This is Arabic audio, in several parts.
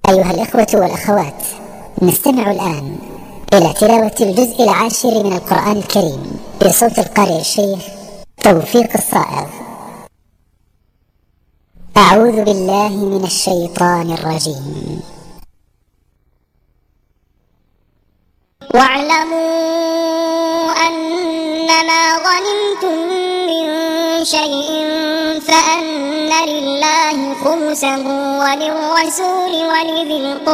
أيها الإخوة والأخوات، نستمع الآن إلى تلاوة الجزء 10 من القرآن الكريم بصوت القارئ الشيخ توفيق الصائغ. أعوذ بالله من الشيطان الرجيم. واعلموا أنما غنمتم من شيء فأن لله خمسه وللرسول ولذي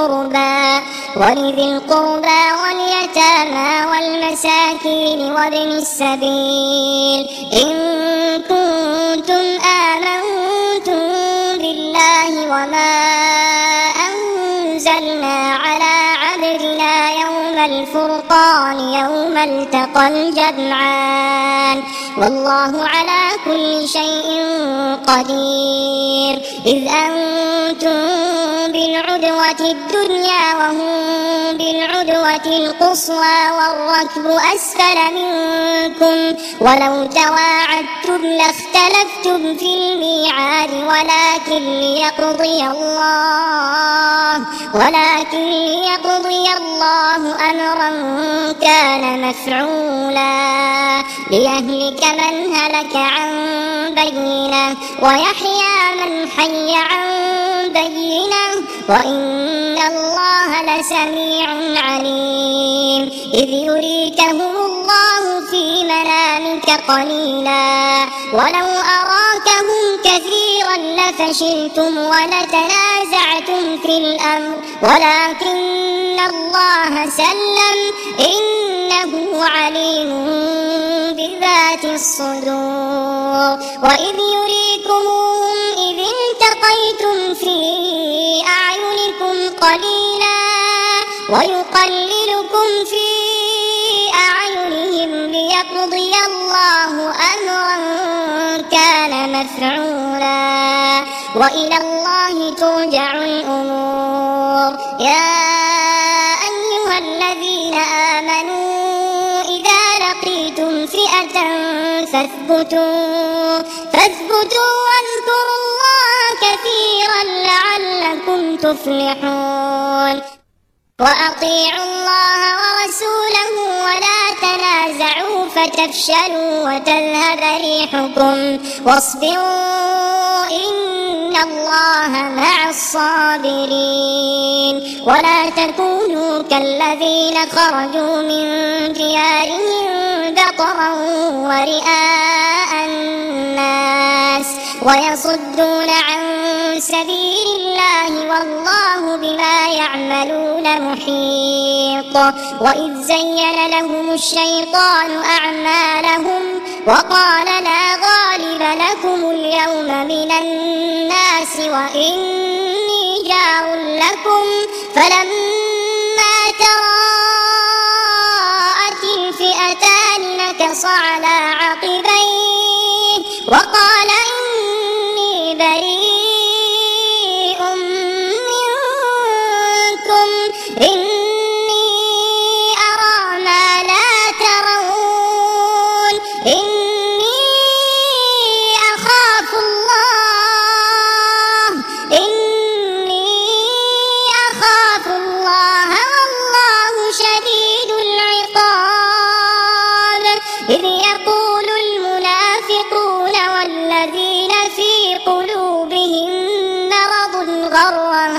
القربى واليتامى والمساكين وابن السبيل إن كنتم آمنتم بالله وما أنزلنا على عبدنا يوم الفرقان يوم التقى الجمعان والله على كل شيء قدير. إذ أنتم بالعدوة الدنيا وهم بالعدوة القصوى والركب أسفل منكم ولو تواعدتم لاختلفتم في الميعاد ولكن ليقضي الله أمرا كان مفعولا ليهلك من هلك عن بينة ويحيى من حي عن بينة وإن الله لسميع عليم. إذ يريكهم الله في منامك قليلا ولو أراكهم كثيرا لفشلتم ولتنازعتم في الأمر ولكن الله سلم إنه عليم بذات الصدور. وإذ يريكمهم إذ التقيتم في أعينكم قليلا ويقللكم في أعينهم ليقضي الله أمرا كان مفعولا وإلى الله ترجع الأمور. يا أيها الذين آمنوا إذا لقيتم فئة فاثبتوا واذكروا الله كثيرا لعلكم تفلحون. وأطيعوا الله ورسوله ولا تنازعوا فتفشلوا وتذهب ريحكم واصبروا إن الله مع الصابرين. ولا تكونوا كالذين خرجوا من ديارهم بطرا ورئاء الناس ويصدون عن سبيل الله والله بما يعملون محيط. وإذ زين لهم الشيطان أعمالهم وقال لا غالب لكم اليوم من الناس وإني جار لكم فلما تراءت الفئتان نكص على عقبيه وقال إني بريء منكم إني أرى ما لا ترون إني أخاف الله والله شديد العقاب. إذ يقول المنافقون والذين في قلوبهم مرض غر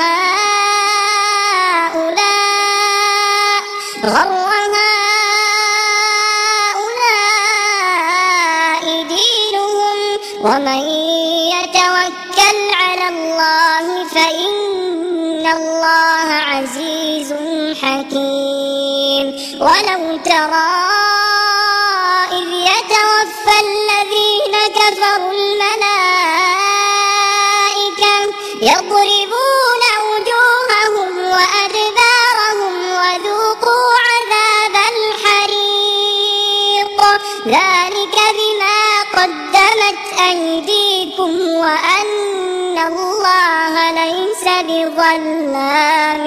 هؤلاء دينهم ومن يتوكل على الله فإن الله عزيز حكيم. ولو ترى إذ يتوفى الذين كفروا الملائكة يضربون وجوههم وأدبارهم وذوقوا عذاب الحريق ذلك بما قدمت أيديكم وأن الله ليس بظلام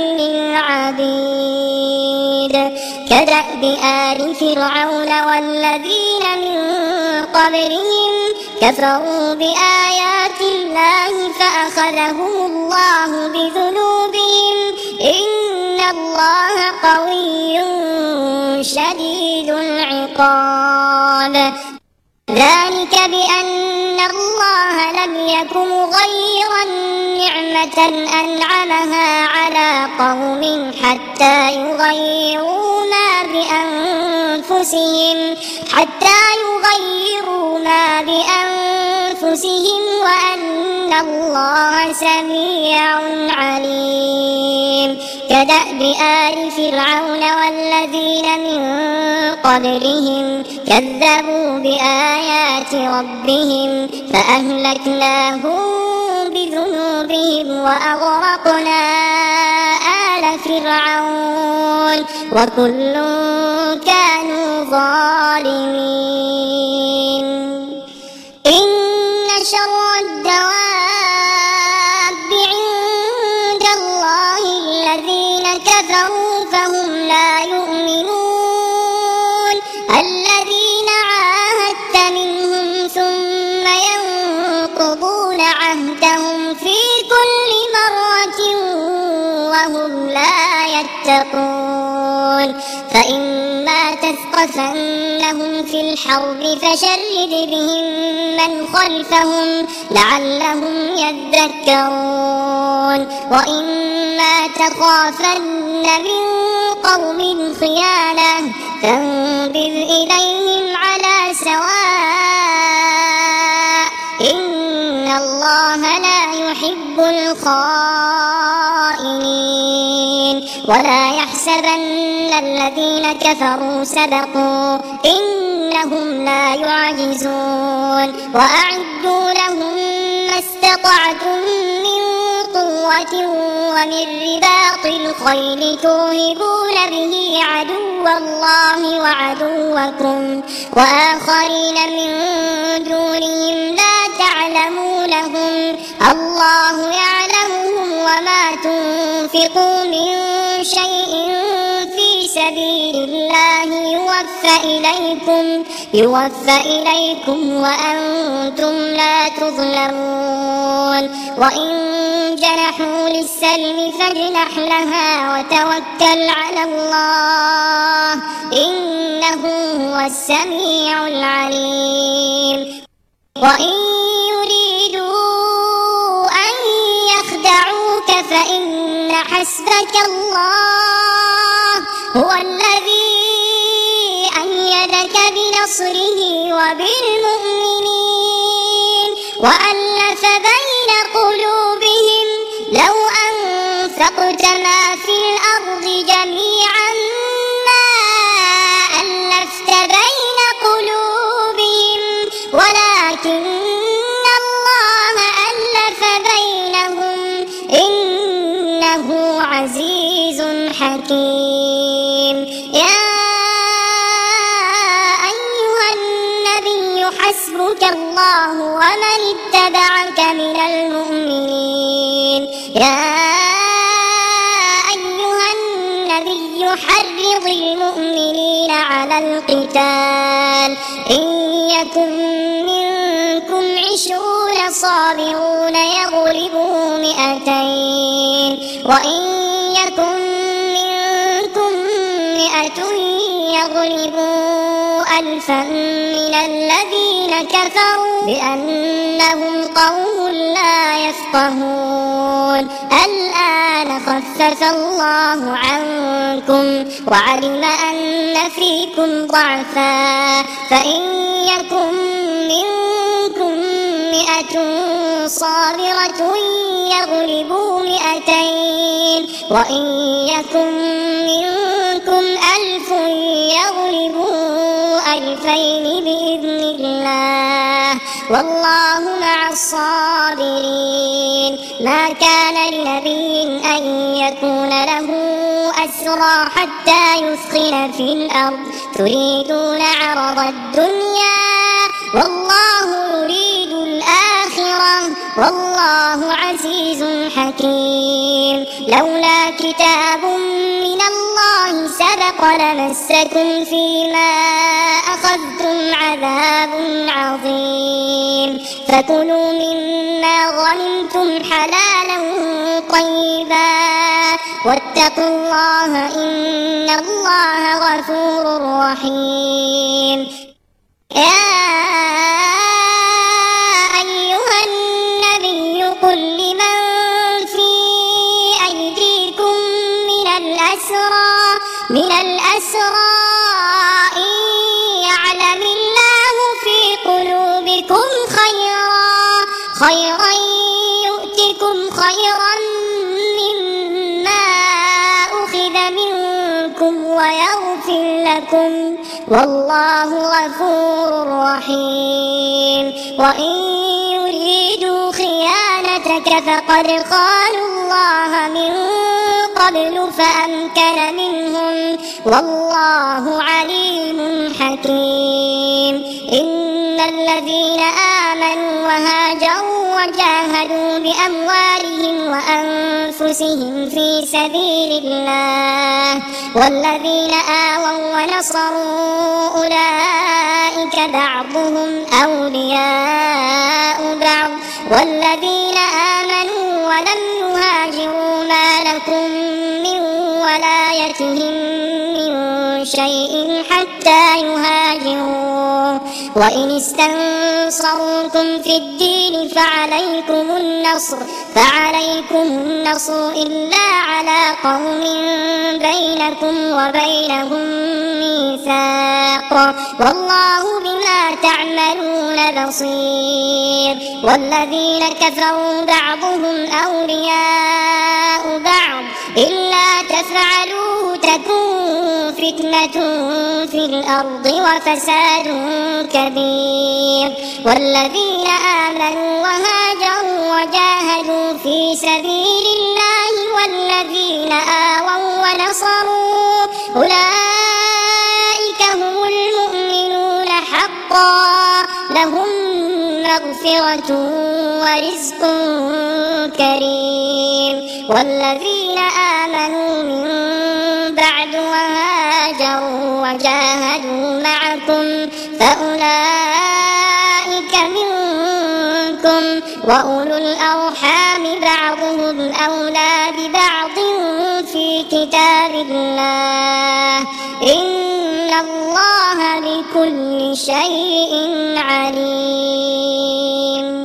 للعبيد. كدأب آل فرعون والذين من قبلهم كفروا بآيات الله فأخذهم الله بذنوبهم شديد العقاب. ذلك بأن الله لم يك مغيرا نعمة أنعمها على قوم حتى يغيروا ما بأنفسهم وأن الله سميع عليم. كدأب آل فرعون والذين من قبلهم كذبوا بآيات ربهم فأهلكناهم بذنوبهم وأغرقنا آل فرعون وكل كانوا ظالمين. إن شر الدواب عند الله الذين كفروا فهم لا يؤمنون. الذين عاهدت منهم ثم ينقضون عهدهم في كل مرة وهم لا يتقون. فإما تثقفنهم في الحرب فشرد بهم من خلفهم لعلهم يذكرون. وإما تخافن من قوم خيانة فانبذ إليهم على سواء إن الله لا يحب الخائنين. ولا يحسبن الذين كفروا سبقوا إنهم لا يعجزون. وأعدوا لهم ما استطعتم من قوة ومن رباط الخيل ترهبون به عدو الله وعدوكم وآخرين من دونهم لا تعلمونهم الله يعلمهم وما تنفقوا من شيء في سبيل الله يوفى إليكم وأنتم لا تظلمون. وإن جنحوا للسلم فاجنح لها وتوكل على الله إنه هو السميع العليم. وإن يريدوا أن يخدعوك فإن حسبك الله هو الذي أيدك بنصره وبالمؤمنين وألف بين قلوبهم لو أنفقت ما في الأرض جميعا ما ألفت بين قلوبهم ولكن الله ألف بينهم إنه عزيز حكيم. يا أيها النبي حسبك الله ومن اتبعك من المؤمنين. يا أيها النبي حرض المؤمنين على القتال إن يكن منكم 20 صابرون يغلبوا 200 وإن يكن منكم 100 يغلبوا 1000 من الذين كفروا بأنهم قوم لا يفقهون. الآن خفف الله عنكم وعلم أن فيكم ضعفا فإن يكن منكم 100 صابرة يغلبوا 200 وإن يكن منكم 1000 يغلبوا 2000 بإذن الله والله مع الصابرين. ما كان لنبي أن يكون له أسرى حتى يثخن في الأرض تريدون عرض الدنيا والله يريد الآخرة والله عزيز حكيم. لولا كتاب من الله سبق لمسكم فيما أخذتم عذاب عظيم. فكلوا مما غنمتم حلالا طيبا واتقوا الله إن الله غفور رحيم. يا أيها النبي قل لمن في أيديكم من الأسرى إن يعلم الله في قلوبكم خيرا يؤتكم خيرا مما أخذ منكم ويغفر لكم والله غفور رحيم. وإن يريدوا خيانتك فقد خانوا الله من قبل فأمكن منهم والله عليم حكيم. إن الذين آمنوا وهاجروا وجاهدوا بأموالهم وأنفسهم في سبيل الله والذين آووا ونصروا أولئك بعضهم أولياء بعض والذين آمنوا ولم يهاجروا ما لكم من ولايتهم من شيء حتى يهاجروا. وإن استنصروكم في الدين فعليكم النصر إلا على قوم بينكم وبينهم ميثاق والله بما تعملون بصير. والذين كفروا بعضهم أولياء بعض إلا تفعلوه تكون فتنة في الأرض وفساد كبير. والذين آمنوا وهاجروا وجاهدوا في سبيل الله والذين آووا ونصروا أولئك هم المؤمنون حقا لهم مغفرة ورزق كريم. والذين آمنوا من بعد وهاجروا وجاهدوا معكم فأولئك منكم وأولو الأرحام بعضهم أولى ببعض في كتاب الله إن الله بكل شيء عليم.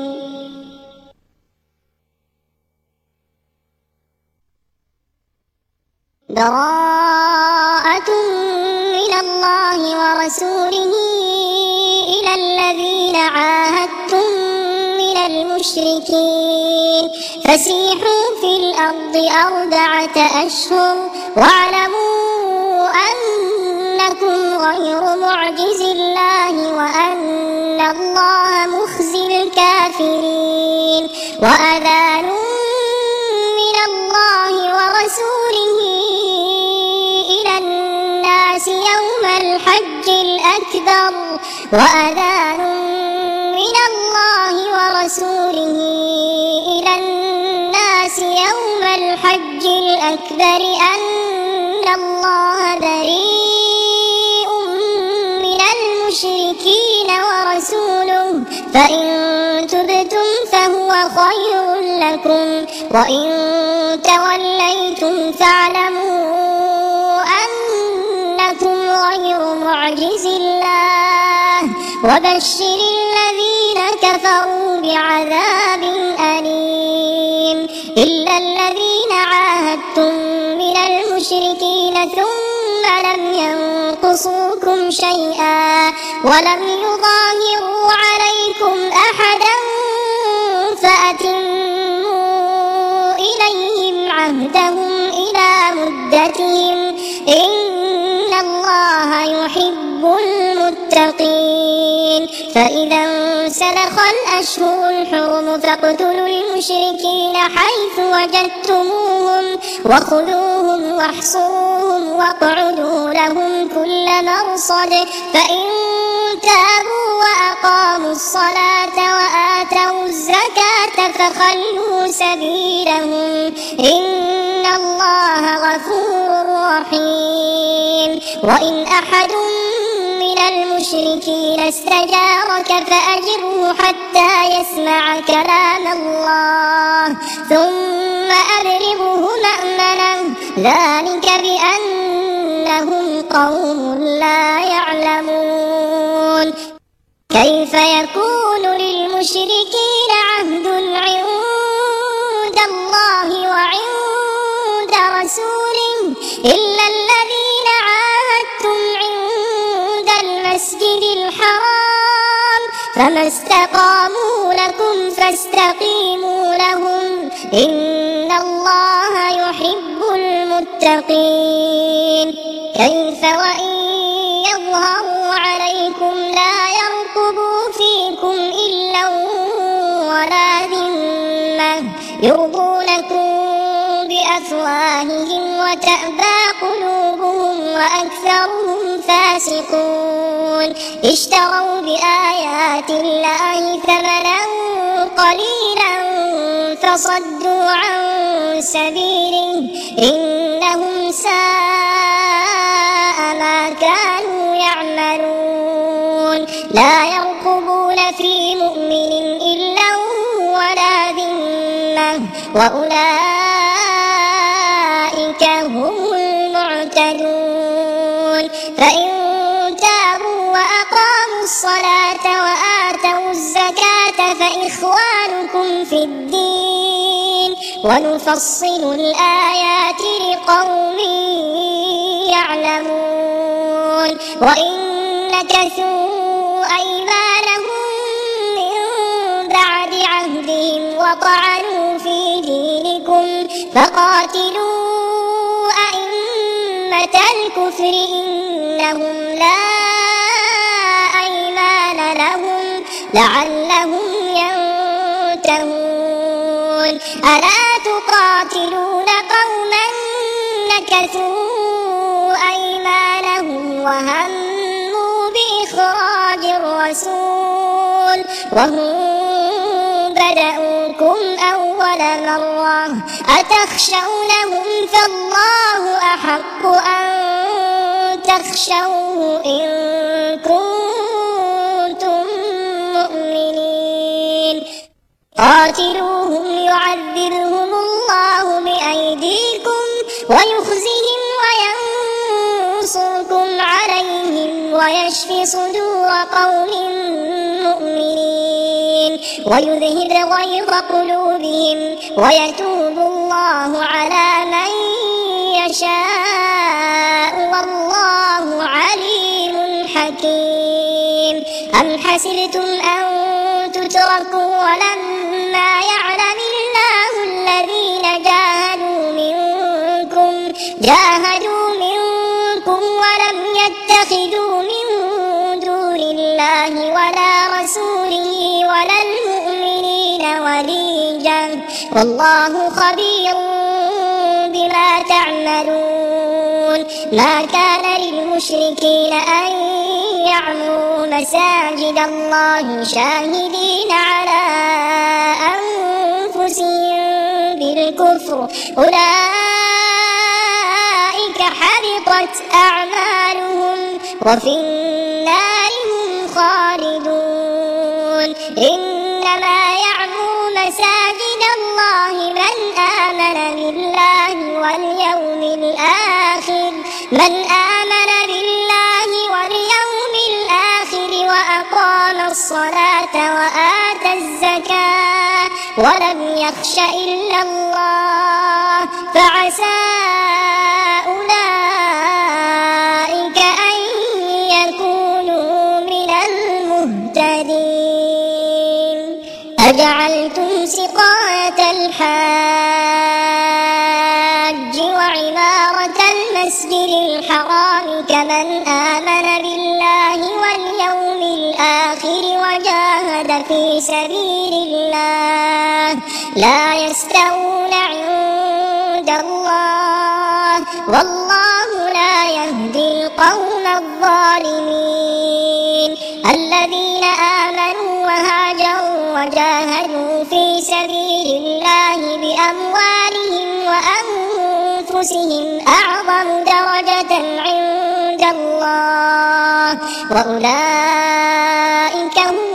براءة من الله ورسوله إلى الذين عاهدتم من المشركين فسيحوا في الأرض 4 أشهر واعلموا أنكم غير معجز الله وأن الله مخزي الكافرين. وأذان من الله ورسوله إلى الناس يوم الحج الأكبر وأذان من الله ورسوله إلى الناس يوم الحج الأكبر أن الله بريء من المشركين ورسوله فإن تبتم فهو خير لكم وإن توليتم فاعلموا أنكم غير معجز الله وبشر الذين كفروا بعذاب أليم. إلا الذين عاهدتم من المشركين ثم لم ينقصوكم شيئا ولم يظاهروا عليكم أحدا فأتموا إليهم عهدهم إلى مدتهم إن الله يحب المتقين. فإذا انسلخ الأشهر الحرم فاقتلوا المشركين حيث وجدتموهم وخذوهم واحصروهم واقعدوا لهم كل مرصد فإن تابوا وأقاموا الصلاة وآتوا الزكاة فخلوا سبيلهم إن الله غفور رحيم. وإن أحد من المشركين استجارك فأجره حتى يسمع كلام الله ثم أبلغه مأمنه ذلك بأنهم قوم لا يعلمون. كيف يكون للمشركين عهد عند الله وعند رسوله إلا الذين عاهدتم عند المسجد الحرام فما استقاموا لكم فاستقيموا لهم إن الله يحب المتقين. كيف وإن يظهروا عليكم لا يرقبوا فيكم إلا ولا ذمة يرضونكم بأفواههم وتأبى قلوبهم وأكثرهم فاسقون. اشتروا بآيات الله ثمنا قليلا فصدوا عن سبيله إنهم ساء ما كانوا يعملون. لا يرقبون في مؤمن إلا ولا ذمة وأولئك هم المعتدون. فإن تابوا وأقاموا الصلاة وآتوا الزكاة فإخوانكم في الدين ونفصل الآيات لقوم يعلمون. وإن نكثوا أيمانهم من بعد عهدهم وطعنوا في دينكم فقاتلوا أئمة الكفر إنهم لا أيمان لهم لعلهم ينتهون. ألا تقاتلون قوما نكثوا أيمانهم وهموا بإخراج الرسول وهم بدأوكم أول مرة أتخشونهم فالله أحق أن تخشوه إن كنتم مؤمنين. قاتلوهم يعذبهم الله بأيديكم ويخزهم وينصركم عليهم ويشف صدور قوم مؤمنين ويذهب غيظ قلوبهم ويتوب الله على من يشاء والله عليم حكيم. أم حسبتم أن تتركوا ولما يعلم الله الذين جاهدوا منكم ولم يتخذوا من دون الله ولا رسوله ولا المؤمنين وليجا والله خبير بما تعملون. ما كان للمشركين أن يعمروا مساجد الله شاهدين على أنفسهم بالكفر أولئك حبطت أعمالهم وفي النار هم خالدون. إنما يعمر مساجد الله من آمن بالله واليوم الآخر وأقام الصلاة وآتى الزكاة ولم يخش إلا الله فعسى أولئك أن يكونوا من المهتدين. أجعلتم سقاية الحاج وعمارة المسجد الحرام كمن آمن بالله واليوم الآخر وجاهد في سبيل الله لا يستوون عند الله والله لا يهدي القوم الظالمين. الذين آمنوا وهاجروا وجاهدوا في سبيل الله بأموالهم وأنفسهم أعظم درجة عند الله وأولئك هم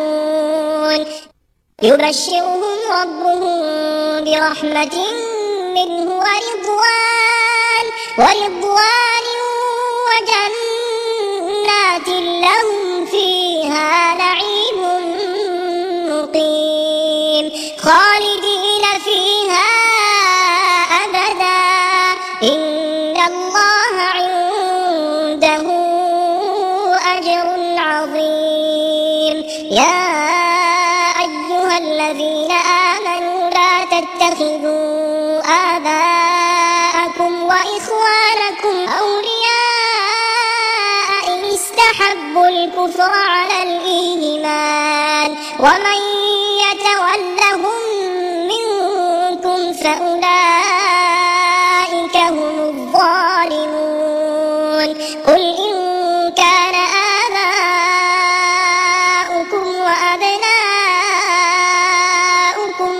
الفائزون. يبشرهم ربهم برحمة منه ورضوان وجنات لهم فيها نعيم مقيم خالدين فيها أبدا إن الله عنده أجر عظيم. يا أيها الذين آمنوا لا تتخذوا آباءكم وإخوانكم أولياء إن استحبوا الكفر على الإيمان ومن يتولهم منكم فأولئك هم الظالمون. قل إن كان آباؤكم وأبناؤكم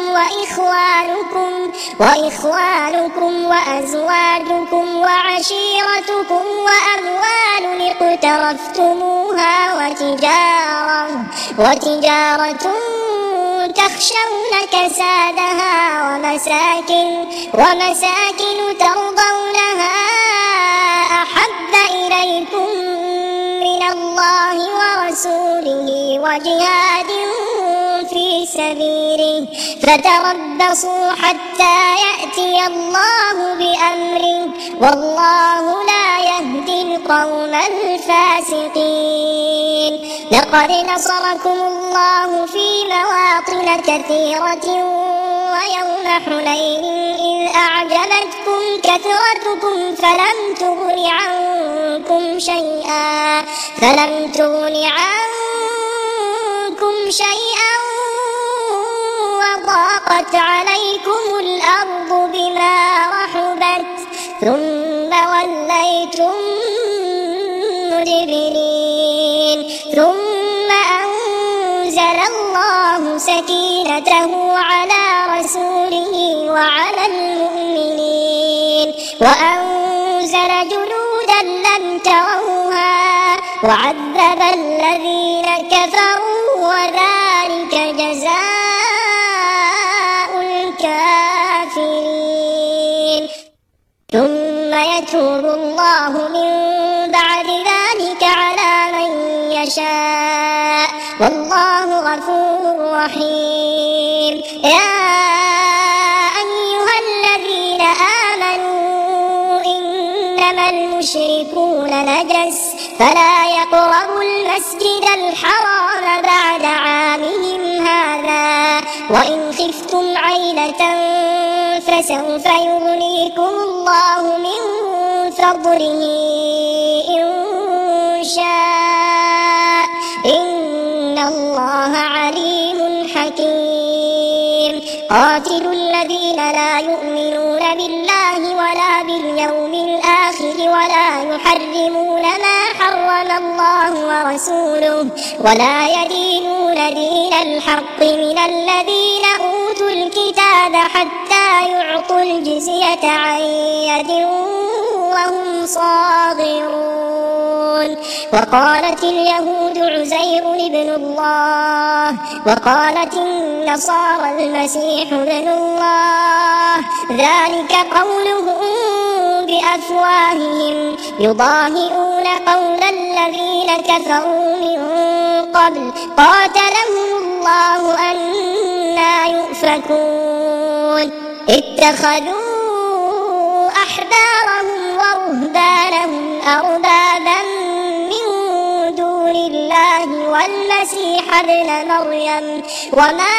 وإخوانكم وأزواجكم وعشيرتكم وأموال اقترفتموها وتجارة تخشون كسادها ومساكن ترضونها أحب إليكم من الله ورسوله وجهاد في سبيله فتربصوا حتى يأتي الله بأمره والله لا يهدي القوم الفاسقين. لقد نصركم الله في مواطن كثيرة ويوم حنين إذ أعجبتكم كثرتكم فلم تغن عنكم شيئا وضاقت عليكم الأرض بما رحبت ثم وليتم مدبرين. ثم أنزل الله سكينته على رسوله وعلى المؤمنين وأنزل جنودا لم تروها وعذب الذين كفروا وذلك جزاء الكافرين. ثم يتوب الله من بعد ذلك على من يشاء والله غفور رحيم. يا أيها الذين آمنوا إنما المشركون نجس فلا يقربوا المسجد الحرام بعد عامهم هذا وإن خفتم عيلة فسوف يغنيكم الله من فضله إن شاء إن الله عليم حكيم. قاتلوا الذين لا يؤمنون بالله ولا باليوم الآخر ولا يحرمون ما حرم الله ورسوله ولا يدينون دين الحق من الذين أوتوا الكتاب حتى يعطوا الجزية عن يد وهم صاغرون. وقالت اليهود عزير ابن الله وقالت النصارى المسيح ابن الله ذلك قولهم بأفواههم يضاهئون قول الذين كفروا من قبل قاتلهم الله أنى يؤفكون. اتخذوا أحبارهم ورهبانهم أربابا من دون الله والمسيح ابن مريم وما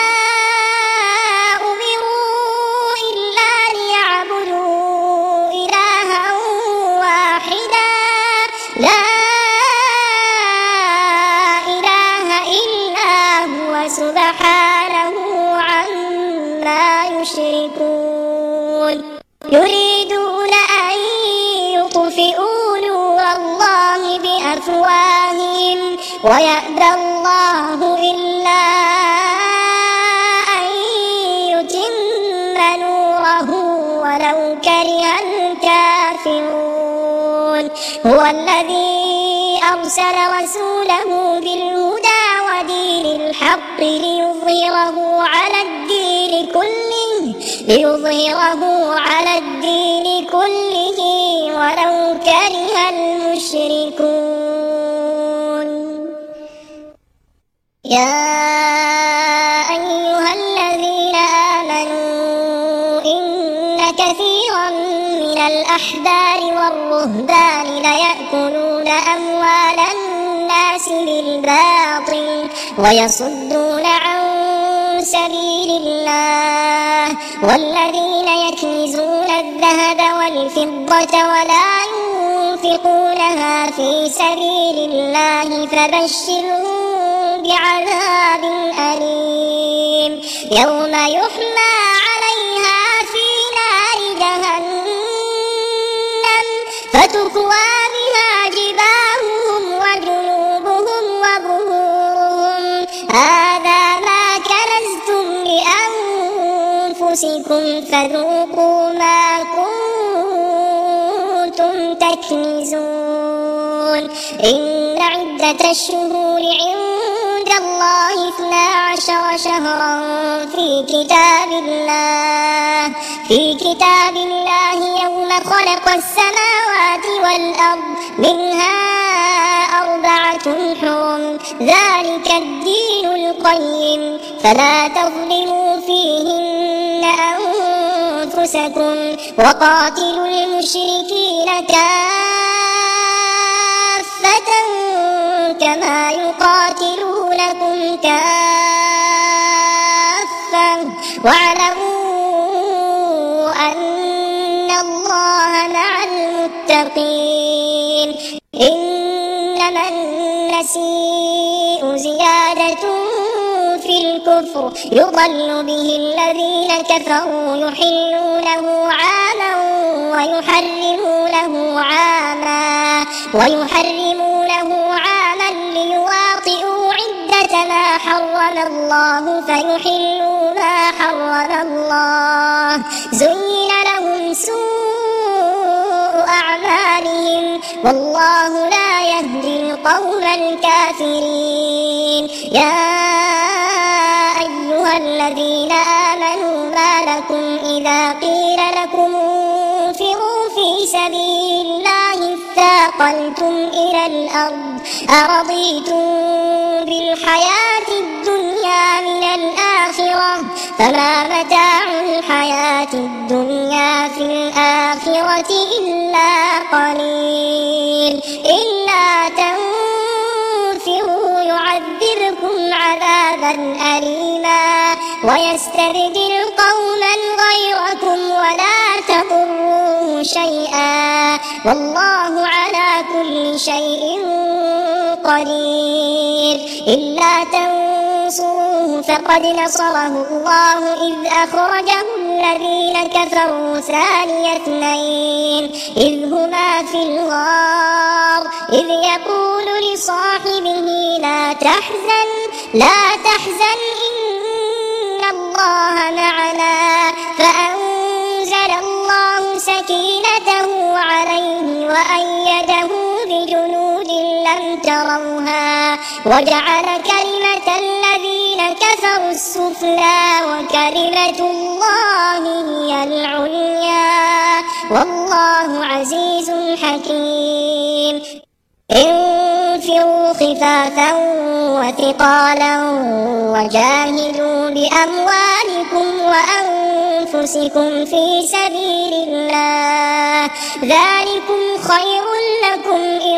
أمروا إلا ليعبدوا إلها واحدا لا إله إلا هو سبحانه عما يشركون. يريدون أن يطفئوا نور الله بأفواههم ويأبى الله إلا أن يتم نوره ولو كره الكافرون. هو الذي أرسل رسوله بالهدى ودين بالحق ليظهره على الدين كله ولو كره المشركون. يا أيها الذين آمنوا إن كثيرا من الأحبار والرهبان ليأكلون أموال الناس بالباطل ويصدون عن سبيل الله، والذين يكنزون الذهب والفضة ولا ينفقونها في سبيل الله فبشرهم بعذاب أليم يوم يحمى عليها في نار جهنم فتكوى بها جباههم وجنوبهم وظهورهم هذا ما كنزتم لأنفسكم فذوقوا ما كنتم تكنزون. إن عدة الشهور عند الله 12 شهرا في كتاب الله يوم خلق السماوات والأرض منها 4 حرم ذلك الدين القيم فلا تظلموا فيهن أنفسكم وقاتلوا المشركين كافة كما يقاتلونكم كافة واعلموا أن الله مع المتقين. إنما النسيء زيادة في الكفر يضل به الذين كفروا يحلونه عاما ويحرمونه عاما ليواطئوا عدة ما حرم الله فيحلوا ما حرم الله زين لهم سوء أعمالهم والله لا يهدي القوم الكافرين. يا أيها الذين آمنوا ما لكم إذا قيل لكم انفروا في سبيل الله اثاقلتم إلى الأرض أرضيتم بالحياة الدنيا من الآخرة فما متاع الحياة الدنيا في الآخرة إلا قليل. إلا تنفروا يعذبكم عذابا أليما ويستبدل قوما غيركم ولا تضروه شيئا والله على كل شيء قدير. إلا تنصروه فقد نصره الله إذ أخرجه الذين كفروا ثاني اثنين إذ هما في الغار إذ يقول لصاحبه لا تحزن إن الله معنا فأنزل الله سكينته عليه وأيده بجنود لم تروها وجعل كلمة الذين كفروا السفلى وكلمة الله هي العليا والله عزيز حكيم. انفروا خفافا وثقالا وجاهدوا بأموالكم وأنفسكم في سبيل الله ذلكم خير لكم إن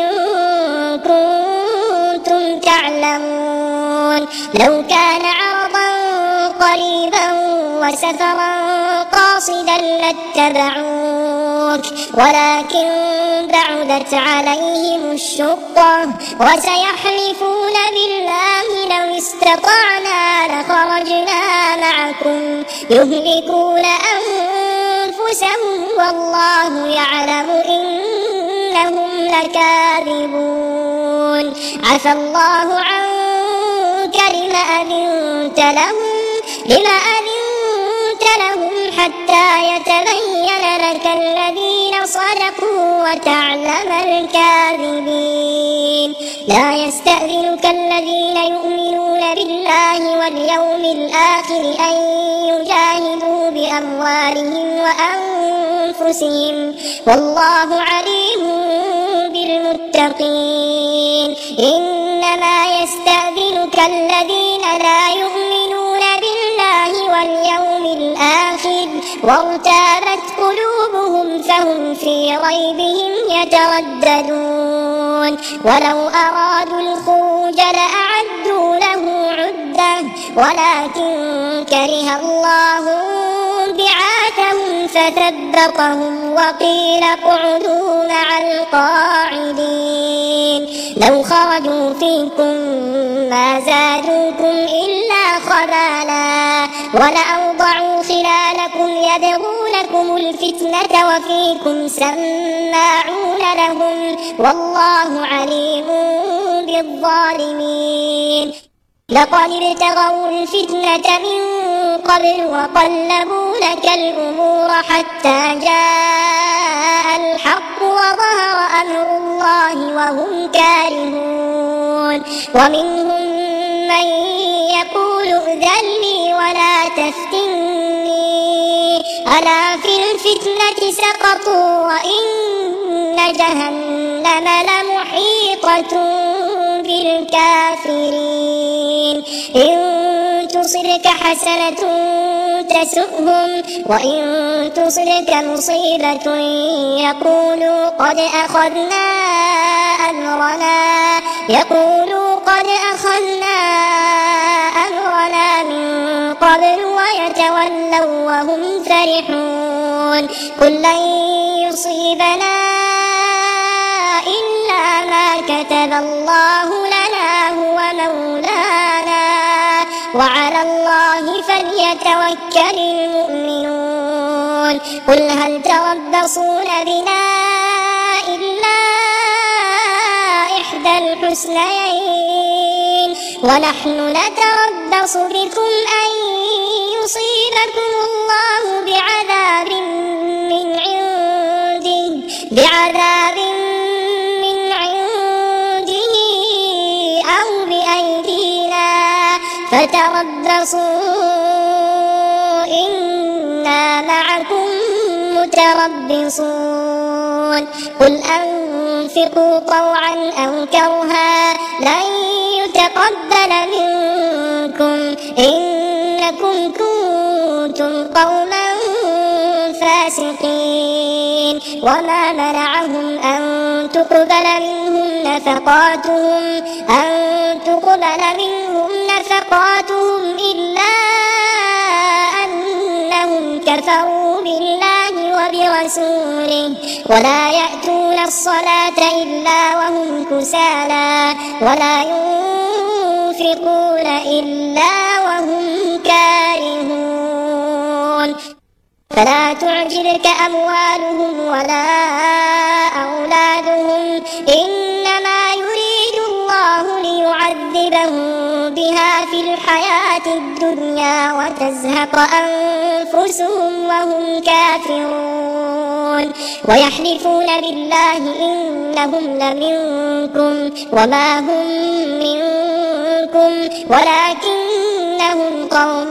كنتم تعلمون. لو كان عرضا قريبا وسفرا قاصدا لاتبعوك ولكن بعدت عليهم الشقة وسيحلفون بالله لو استطعنا لخرجنا معكم يهلكون أنفسهم والله يعلم إنهم لكاذبون. عفى الله عنك لما أذنت لهم حتى يتبين لك الذين صدقوا وتعلم الكاذبين. لا يستأذنك الذين يؤمنون بالله واليوم الآخر أن يجاهدوا بأموالهم وأنفسهم والله عليم بالمتقين. إنما يستأذنك الذين لا يؤمنون بالله واليوم الآخر وارتابت قلوبهم فهم في ريبهم يترددون. ولو أرادوا الخروج لأعدوا له عدة ولكن كره الله بعاثهم فثبطهم وقيل اقعدوا مع القاعدين. لو خرجوا فيكم ما زادوكم إلا خبالا ولأوضعوا خلالكم يبغونكم الفتنة وفيكم سماعون لهم والله عليم بالظالمين. لقد ابتغوا الفتنة من قبل وقلبوا لك الأمور حتى جاء الحق وظهر أمر الله وهم كارهون. ومنهم من يقول ائذن لي ولا تفتني ألا في الفتنة سقطوا وإن جهنم لمحيطة بالكافرين. إن تصبك حسنة تسؤهم وإن تصبك مصيبة يقولوا قد أخذنا أمرنا من قبل ويتولوا وهم فرحون. قل لن يصيبنا إلا ما كتب الله لنا هو مولانا وعلى الله فليتوكل المؤمنون. قل هل تربصون بنا إلا إحدى الحسنيين ونحن نتربص بكم أن يصيبكم الله بعذاب من عنده أو بأيدينا فتربصوا إنا معكم متربصون. قل أنفقوا طوعا أو كرها لن يتقبل منكم إنكم كنتم قوما فاسقين. وما منعهم أن تقبل منهم نفقاتهم إلا أنهم كفروا بالله وبرسوله ولا يأتون الصلاة إلا وهم كسالى ولا ينفقون إلا وهم كارهون. فلا تعجبك أموالهم ولا أولادهم إنما يريد الله ليعذبهم بها في الحياة الدنيا وتزهق أنفسهم وهم كافرون. ويحلفون بالله إنهم لمنكم وما هم منكم ولكنهم قوم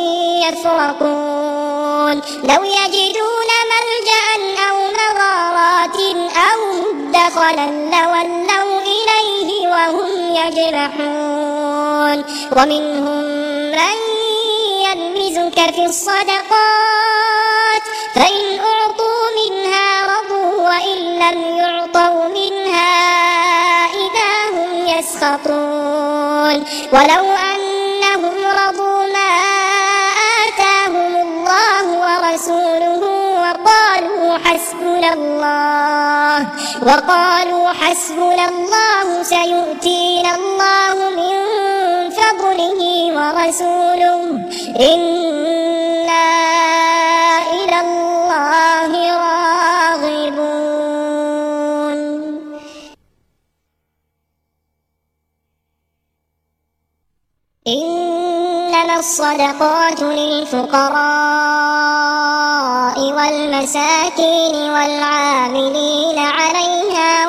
يفرقون. لو يجدون ملجأ أو مغارات أو مدخلا لولوا إليه وهم يجمحون. ومنهم من يلمزك في الصدقات فإن أعطوا منها رضوا وإن لم يعطوا منها إذا هم يسخطون. ولو أنهم رضوا ما آتاهم الله ورسوله وقالوا حسبنا الله سيؤتينا الله من فضله ورسوله إنا إلى الله راغبون. إنما الصدقات للفقراء والمساكين والعاملين عليها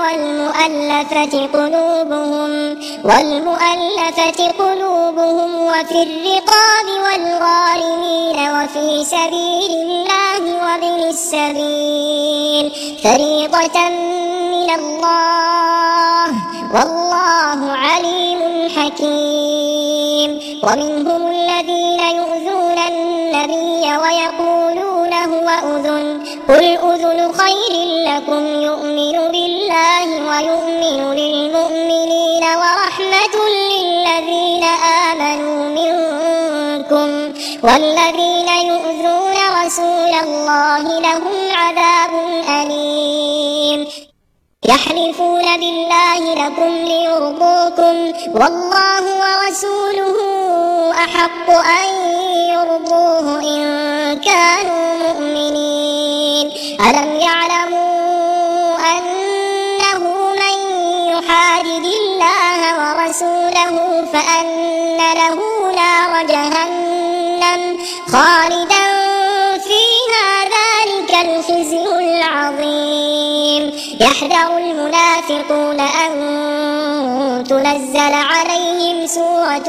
والمؤلفة قلوبهم وفي الرقاب والغارمين وفي سبيل الله وابن السبيل فريضة من الله والله عليم حكيم. ومنهم الذين يؤذون النبي ويقولون هو أذن قل أذن خير لكم يؤمن بالله ويؤمن للمؤمنين ورحمة للذين آمنوا منكم والذين يؤذون رسول الله لهم عذاب أليم. يحلفون بالله لكم ليرضوكم والله ورسوله أحق أن يرضوه إن كانوا مؤمنين. ألم يعلموا أنه من يحادد الله ورسوله فأن له نار جهنم خالدا فيها ذلك الخزي العظيم. يحذر المنافقون أن تنزل عليهم سورة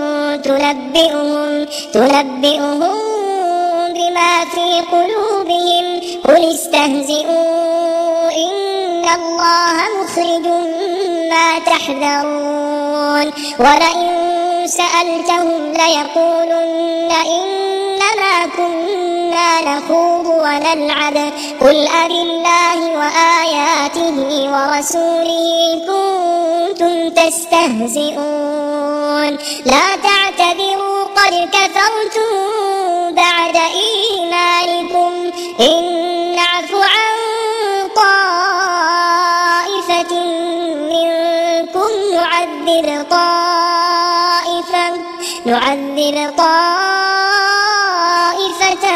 تنبئهم بما في قلوبهم قل استهزئوا إن الله مخرج ما تحذرون. ولئن سألتهم ليقولن إنما كنا نخوض ونلعب قل أبالله وآياته ورسوله كنتم تستهزئون لا تعتذروا قد كفرتم بعد إيمانكم إن نعف عن طائفة منكم نعذب طائفة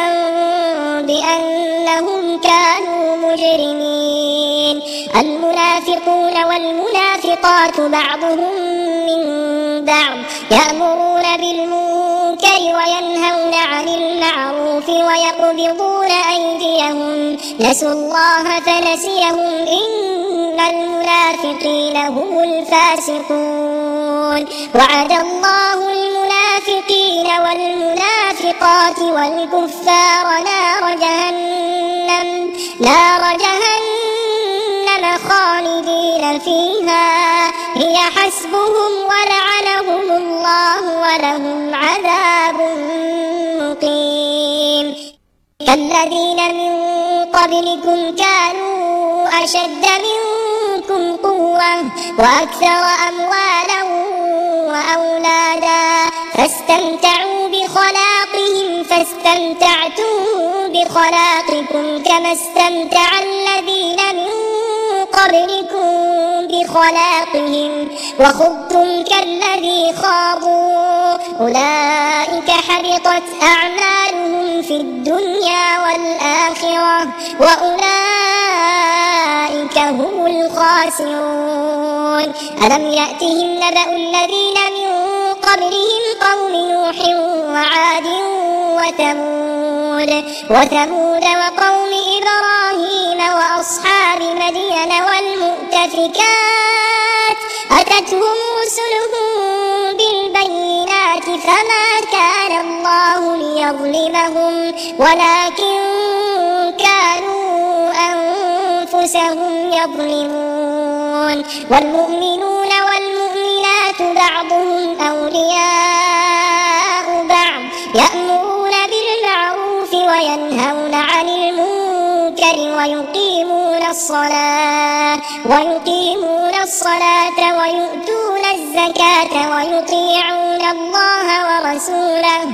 بأنهم كانوا مجرمين. المنافقون والمنافقات بعضهم من بعض يأمرون بالمنكر وينهون عن المعروف ويقبضون أيديهم نسوا الله فنسيهم إن المنافقين هم الفاسقون. وعد الله المنافقين والمنافقات والكفار نار جهنم خالدين فيها هي حسبهم ولعنهم الله ولهم عذاب مقيم. كالذين من قبلكم كانوا أشد منكم قوة وأكثر أموالا وأولادا فاستمتعوا بخلاقهم فاستمتعتم بخلاقكم كما استمتع الذين من قبلكم بخلاقهم وخضتم كالذي خاضوا أولئك حبطت أعمالهم في الدنيا والآخرة وأولئك هم الخاسرون. ألم يأتهم نبأ الذين من قبلهم قوم نوح وعاد وثمود وقوم إبراهيم وأصحاب مدين والمؤتفكات أتتهم رسلهم بالبينات فما كان الله ليظلمهم ولكن كانوا أنفسهم يظلمون. والمؤمنون والمؤمنات بعضهم أولياء بعض يأمرون بالمعروف وينهون عن المنكر ويقيمون الصلاة ويؤتون الزكاة ويطيعون الله ورسوله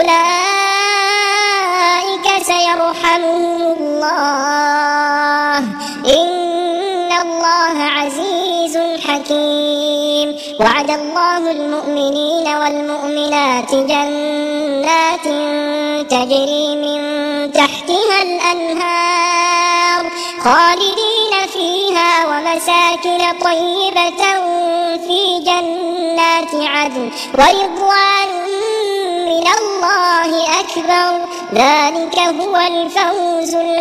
أولئك سيرحمهم الله إن الله عزيز حكيم. وعد الله المؤمنين والمؤمنات جنات تجري من تحتها الأنهار خالدين فيها ومساكن طيبة في جنات عدن ورضوان من الله أكبر ذلك هو الفوز العظيم.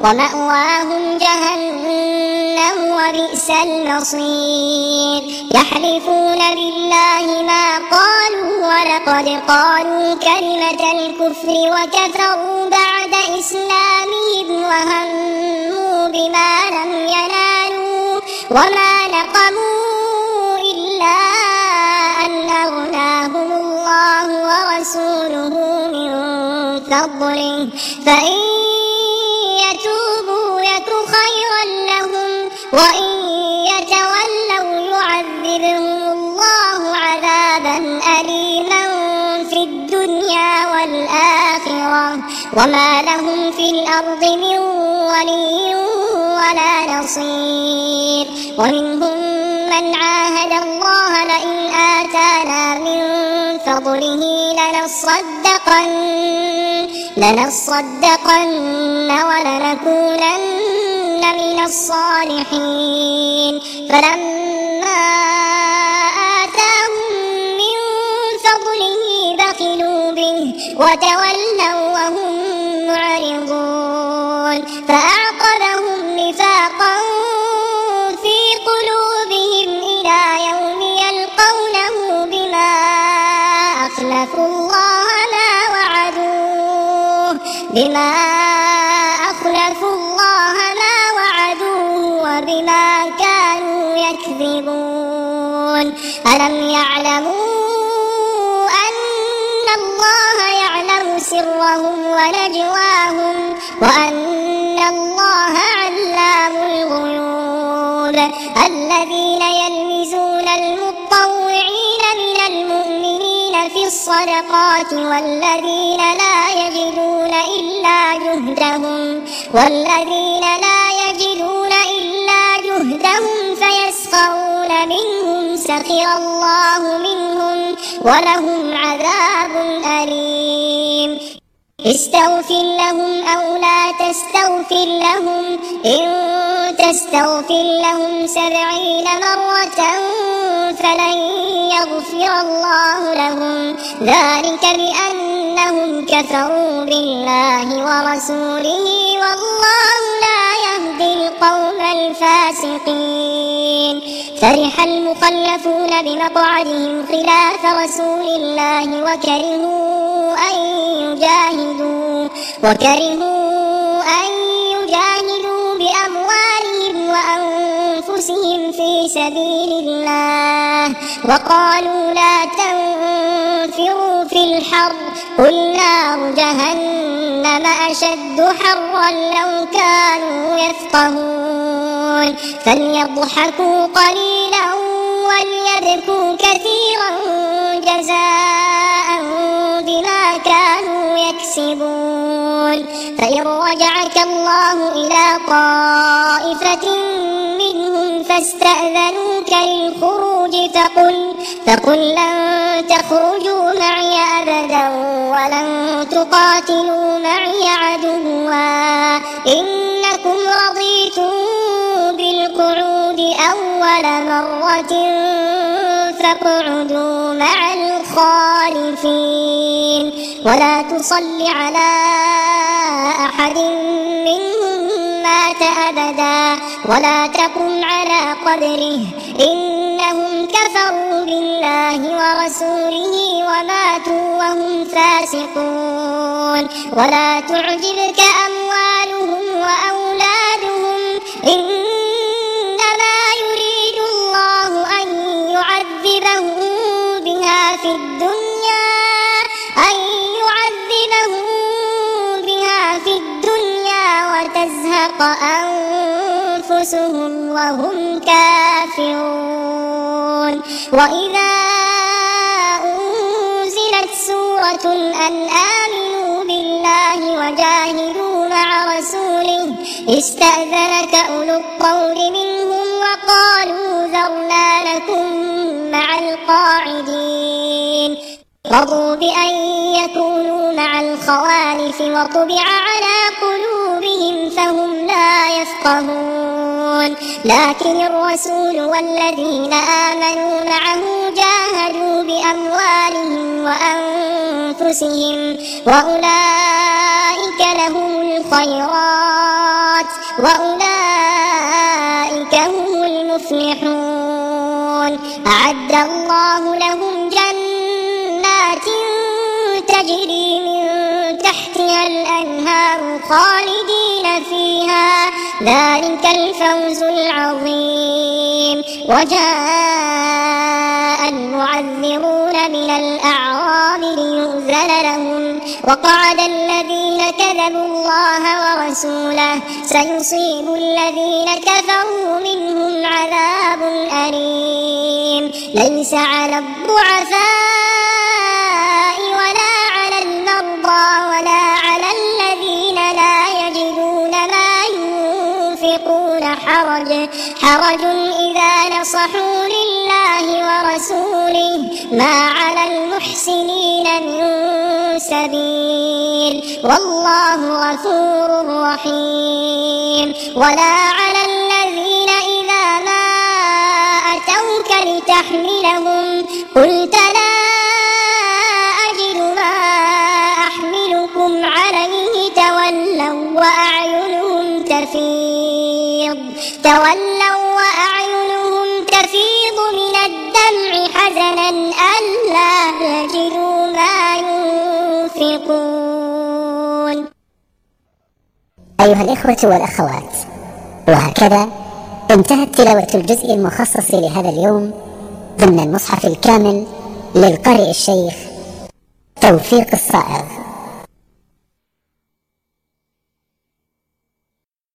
ومأواهم جهنم وبئس المصير. يحلفون بالله ما قالوا ولقد قالوا كلمة الكفر وكفروا بعد إسلامهم وهموا بما لم ينالوا وما نقموا إلا أن أغناهم الله ورسوله من فضله فإن يتوبوا يك خيرا لهم وإن يتولوا يعذبهم الله عذابا أليما في الدنيا والآخرة وما لهم في الأرض من ولي ولا نصير. ومنهم من عاهد الله لئن آتانا من فضله لنصدقن ولنكونن من الصالحين. فلما آتاهم من فضله بخلوا به وتولوا وهم معرضون فأعقبهم نفاقا في قلوبهم إلى يوم يلقونه بما أخلفوا الله ما وعدوه وبما كانوا يكذبون. ألم يعلموا أن الله يعلم سرهم ونجواهم وأن الله علام الغيوب. الذين يلمزون المطوعين من المؤمنين في الصدقات والذين لا يجدون إلا جهدهم فيسخرون منهم سخر الله منهم ولهم عذاب أليم. استغفر لهم أو لا تستغفر لهم إن تستغفر لهم 70 مرة فلن يغفر الله لهم ذلك بأنهم كفروا بالله ورسوله والله لا يهدي القوم الفاسقين. فرح المخلفون بمقعدهم خلاف رسول الله وكرهوا أن يجاهدوا بأموالهم وأنفسهم في سبيل الله وقالوا لا تنفروا في الحر قل نار جهنم أشد حرا لو كانوا يفقهون. فليضحكوا قليلا وليبكوا كثيرا جزاء بما كانوا يكسبون. فإن رجعك الله إلى طائفة منهم فاستأذنوك للخروج فقل لن تخرجوا معي أبدا ولن تقاتلوا معي عدوا إنكم رضيتم بالقعود أول مرة فاقعدوا مع الخالفين. ولا تصل على أحد منهم مات أبدا ولا تقم على قبره إنهم كفروا بالله ورسوله وماتوا وهم فاسقون. ولا تعجبك أموالهم وأولادهم إنما يريد الله أن يعذبهم بها في الدنيا وتزهق أنفسهم وهم كافرون. وإذا أنزلت سورة أن آمنوا بالله وجاهدوا مع رسوله استأذنك أولو الطول منهم وقالوا ذرنا لكم مع القاعدين. رضوا بأن يكونوا مع الخوالف وطبع على قلوبهم فهم لا يفقهون. لكن الرسول والذين آمنوا معه جاهدوا بأموالهم وأنفسهم وأولئك لهم الخيرات وأولئك هم المفلحون. أعد الله لهم جنات تجري من تحتها الأنهار خالدين فيها، ذلك الفوز العظيم. وجاء المعذرون من الأعراب ليؤذن لهم، وقعد الذين كذبوا الله ورسوله، سيصيب الذين كفروا منهم عذاب أليم. ليس على الضعفاء ولا على المرضى ولا على الذين لا يجدون ما ينفقون حرج إذا نصحوا لله ورسوله، ما على المحسنين من سبيل، والله غفور رحيم. ولا على الذين إذا ما أتوك لتحملهم قلت لا أجد ما أحملكم عليه، تولوا وأعينهم تفيض من الدمع حزنا ألا يجدوا ما ينفقون. أيها الإخوة والأخوات، وهكذا انتهت تلاوة الجزء المخصص لهذا اليوم ضمن المصحف الكامل للقارئ الشيخ توفيق الصائغ.